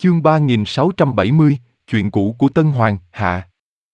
Chương 3670, chuyện cũ của Tân Hoàng, hạ.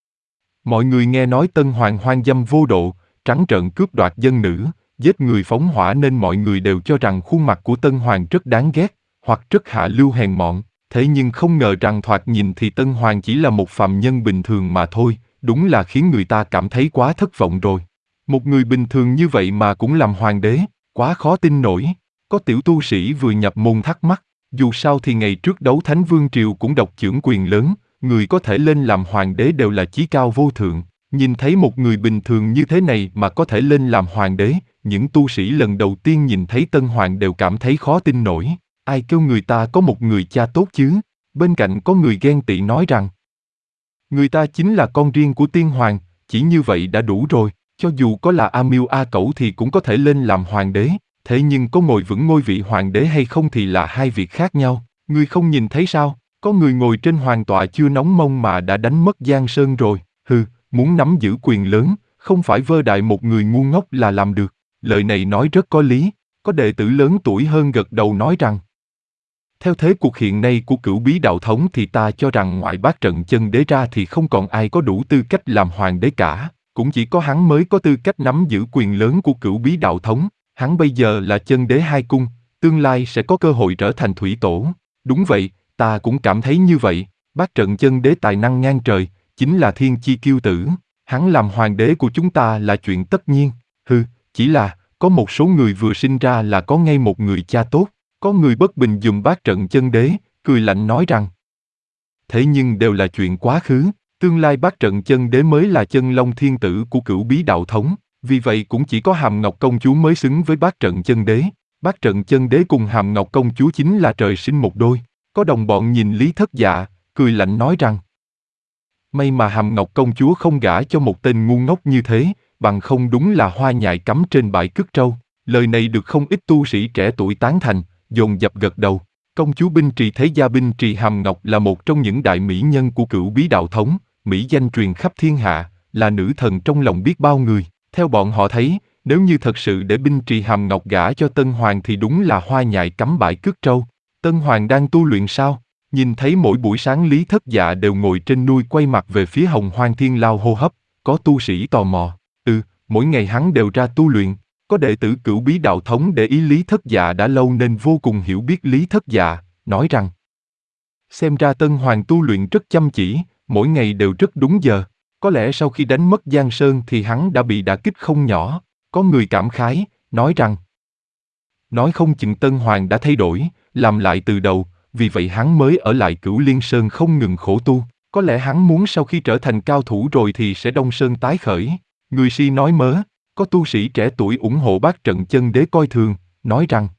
Mọi người nghe nói Tân Hoàng hoang dâm vô độ, trắng trợn cướp đoạt dân nữ, giết người phóng hỏa nên mọi người đều cho rằng khuôn mặt của Tân Hoàng rất đáng ghét, hoặc rất hạ lưu hèn mọn. Thế nhưng không ngờ rằng thoạt nhìn thì Tân Hoàng chỉ là một phàm nhân bình thường mà thôi, đúng là khiến người ta cảm thấy quá thất vọng rồi. Một người bình thường như vậy mà cũng làm hoàng đế, quá khó tin nổi. Có tiểu tu sĩ vừa nhập môn thắc mắc. Dù sao thì ngày trước đấu Thánh Vương Triều cũng độc chưởng quyền lớn, người có thể lên làm hoàng đế đều là chí cao vô thượng. Nhìn thấy một người bình thường như thế này mà có thể lên làm hoàng đế, những tu sĩ lần đầu tiên nhìn thấy Tân Hoàng đều cảm thấy khó tin nổi. Ai kêu người ta có một người cha tốt chứ? Bên cạnh có người ghen tị nói rằng người ta chính là con riêng của Tiên Hoàng, chỉ như vậy đã đủ rồi, cho dù có là A Miêu A Cẩu thì cũng có thể lên làm hoàng đế. Thế nhưng có ngồi vững ngôi vị hoàng đế hay không thì là hai việc khác nhau. Ngươi không nhìn thấy sao? Có người ngồi trên hoàng tọa chưa nóng mông mà đã đánh mất Giang Sơn rồi. Hừ, muốn nắm giữ quyền lớn, không phải vơ đại một người ngu ngốc là làm được. Lời này nói rất có lý. Có đệ tử lớn tuổi hơn gật đầu nói rằng theo thế cuộc hiện nay của Cửu Bí Đạo Thống thì ta cho rằng ngoại Bát Trận Chân Đế ra thì không còn ai có đủ tư cách làm hoàng đế cả. Cũng chỉ có hắn mới có tư cách nắm giữ quyền lớn của Cửu Bí Đạo Thống. Hắn bây giờ là chân đế hai cung, tương lai sẽ có cơ hội trở thành thủy tổ. Đúng vậy, ta cũng cảm thấy như vậy. Bát Trận Chân Đế tài năng ngang trời, chính là thiên chi kiêu tử. Hắn làm hoàng đế của chúng ta là chuyện tất nhiên. Hừ, chỉ là, có một số người vừa sinh ra là có ngay một người cha tốt. Có người bất bình dùm Bát Trận Chân Đế, cười lạnh nói rằng thế nhưng đều là chuyện quá khứ. Tương lai Bát Trận Chân Đế mới là chân long thiên tử của Cửu Bí Đạo Thống. Vì vậy cũng chỉ có Hàm Ngọc Công Chúa mới xứng với Bát Trận Chân Đế. Bát Trận Chân Đế cùng Hàm Ngọc Công Chúa chính là trời sinh một đôi. Có đồng bọn nhìn Lý Thất Dạ, cười lạnh nói rằng may mà Hàm Ngọc Công Chúa không gả cho một tên ngu ngốc như thế, bằng không đúng là hoa nhài cắm trên bãi cứt trâu. Lời này được không ít tu sĩ trẻ tuổi tán thành, dồn dập gật đầu. Công chúa Binh Trì Thế Gia Binh Trì Hàm Ngọc là một trong những đại mỹ nhân của Cửu Bí Đạo Thống, mỹ danh truyền khắp thiên hạ, là nữ thần trong lòng biết bao người. Theo bọn họ thấy, nếu như thật sự để Binh Trì Hàm Ngọc gả cho Tân Hoàng thì đúng là hoa nhài cắm bãi cứt trâu. Tân Hoàng đang tu luyện sao? Nhìn thấy mỗi buổi sáng Lý Thất Dạ đều ngồi trên núi quay mặt về phía Hồng Hoang Thiên Lao hô hấp, có tu sĩ tò mò. Mỗi ngày hắn đều ra tu luyện. Có đệ tử Cửu Bí Đạo Thống để ý Lý Thất Dạ đã lâu nên vô cùng hiểu biết Lý Thất Dạ, nói rằng xem ra Tân Hoàng tu luyện rất chăm chỉ, mỗi ngày đều rất đúng giờ. Có lẽ sau khi đánh mất Giang Sơn thì hắn đã bị đả kích không nhỏ. Có người cảm khái, nói rằng nói không chừng Tân Hoàng đã thay đổi, làm lại từ đầu, vì vậy hắn mới ở lại Cửu Liên Sơn không ngừng khổ tu. Có lẽ hắn muốn sau khi trở thành cao thủ rồi thì sẽ Đông Sơn tái khởi. Người si nói mớ. Có tu sĩ trẻ tuổi ủng hộ Bát Trận Chân Đế coi thường, nói rằng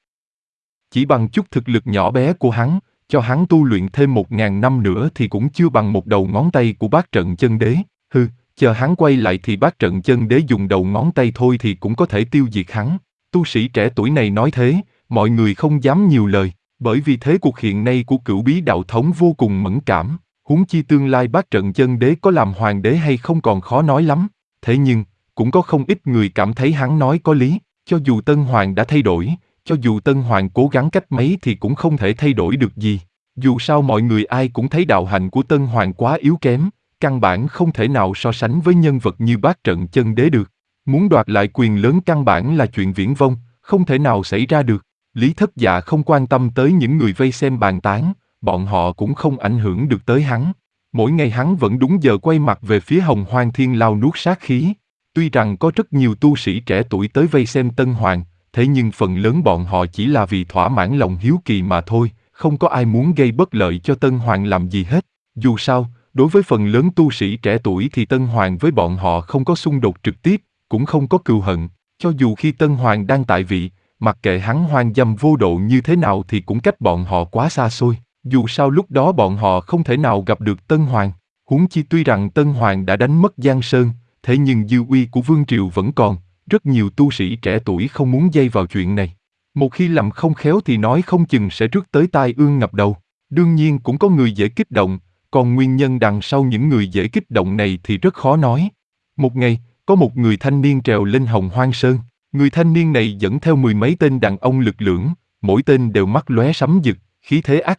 chỉ bằng chút thực lực nhỏ bé của hắn, cho hắn tu luyện thêm 1000 năm nữa thì cũng chưa bằng một đầu ngón tay của Bát Trận Chân Đế. Hừ, chờ hắn quay lại thì Bát Trận Chân Đế dùng đầu ngón tay thôi thì cũng có thể tiêu diệt hắn. Tu sĩ trẻ tuổi này nói thế, mọi người không dám nhiều lời, bởi vì thế cuộc hiện nay của Cửu Bí Đạo Thống vô cùng mẫn cảm, huống chi tương lai Bát Trận Chân Đế có làm hoàng đế hay không còn khó nói lắm. Thế nhưng cũng có không ít người cảm thấy hắn nói có lý, cho dù Tân Hoàng đã thay đổi, cho dù Tân Hoàng cố gắng cách mấy thì cũng không thể thay đổi được gì. Dù sao mọi người ai cũng thấy đạo hạnh của Tân Hoàng quá yếu kém, căn bản không thể nào so sánh với nhân vật như Bát Trận Chân Đế được. Muốn đoạt lại quyền lớn căn bản là chuyện viển vông, không thể nào xảy ra được. Lý Thất Dạ không quan tâm tới những người vây xem bàn tán, bọn họ cũng không ảnh hưởng được tới hắn. Mỗi ngày hắn vẫn đúng giờ quay mặt về phía Hồng Hoang Thiên Lao nuốt sát khí. Tuy rằng có rất nhiều tu sĩ trẻ tuổi tới vây xem Tân Hoàng, thế nhưng phần lớn bọn họ chỉ là vì thỏa mãn lòng hiếu kỳ mà thôi, không có ai muốn gây bất lợi cho Tân Hoàng làm gì hết. Dù sao, đối với phần lớn tu sĩ trẻ tuổi thì Tân Hoàng với bọn họ không có xung đột trực tiếp, cũng không có cừu hận. Cho dù khi Tân Hoàng đang tại vị, mặc kệ hắn hoang dâm vô độ như thế nào thì cũng cách bọn họ quá xa xôi. Dù sao lúc đó bọn họ không thể nào gặp được Tân Hoàng. Huống chi tuy rằng Tân Hoàng đã đánh mất Giang Sơn, thế nhưng dư uy của Vương Triều vẫn còn, rất nhiều tu sĩ trẻ tuổi không muốn dây vào chuyện này. Một khi làm không khéo thì nói không chừng sẽ rước tới tai ương ngập đầu. Đương nhiên cũng có người dễ kích động, còn nguyên nhân đằng sau những người dễ kích động này thì rất khó nói. Một ngày, có một người thanh niên trèo lên Hồng Hoang Sơn. Người thanh niên này dẫn theo 10 mấy tên đàn ông lực lưỡng, mỗi tên đều mắt lóe sấm rực, khí thế ác liệt,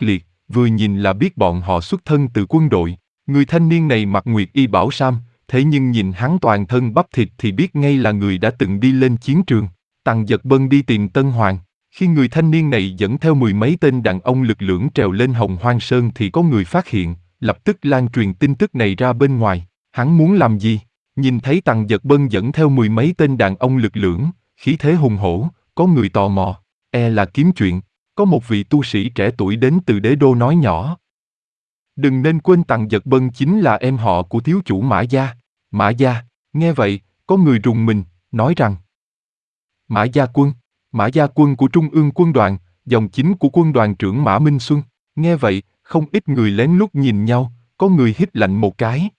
vừa nhìn là biết bọn họ xuất thân từ quân đội. Người thanh niên này mặc nguyệt y bảo sam, thế nhưng nhìn hắn toàn thân bắp thịt thì biết ngay là người đã từng đi lên chiến trường. Tằng Giật Bân đi tìm Tân Hoàng. Khi người thanh niên này dẫn theo mười mấy tên đàn ông lực lưỡng trèo lên Hồng Hoang Sơn thì có người phát hiện, lập tức lan truyền tin tức này ra bên ngoài. Hắn muốn làm gì? Nhìn thấy Tằng Giật Bân dẫn theo mười mấy tên đàn ông lực lưỡng, khí thế hùng hổ, có người tò mò, là kiếm chuyện. Có một vị tu sĩ trẻ tuổi đến từ đế đô nói nhỏ. Đừng nên quên Tằng Giật Bân chính là em họ của thiếu chủ Mã Gia. Mã Gia, nghe vậy, có người rùng mình, nói rằng Mã Gia Quân của Trung ương quân đoàn, dòng chính của quân đoàn trưởng Mã Minh Xuân. Nghe vậy, không ít người lén lút nhìn nhau, có người hít lạnh một cái.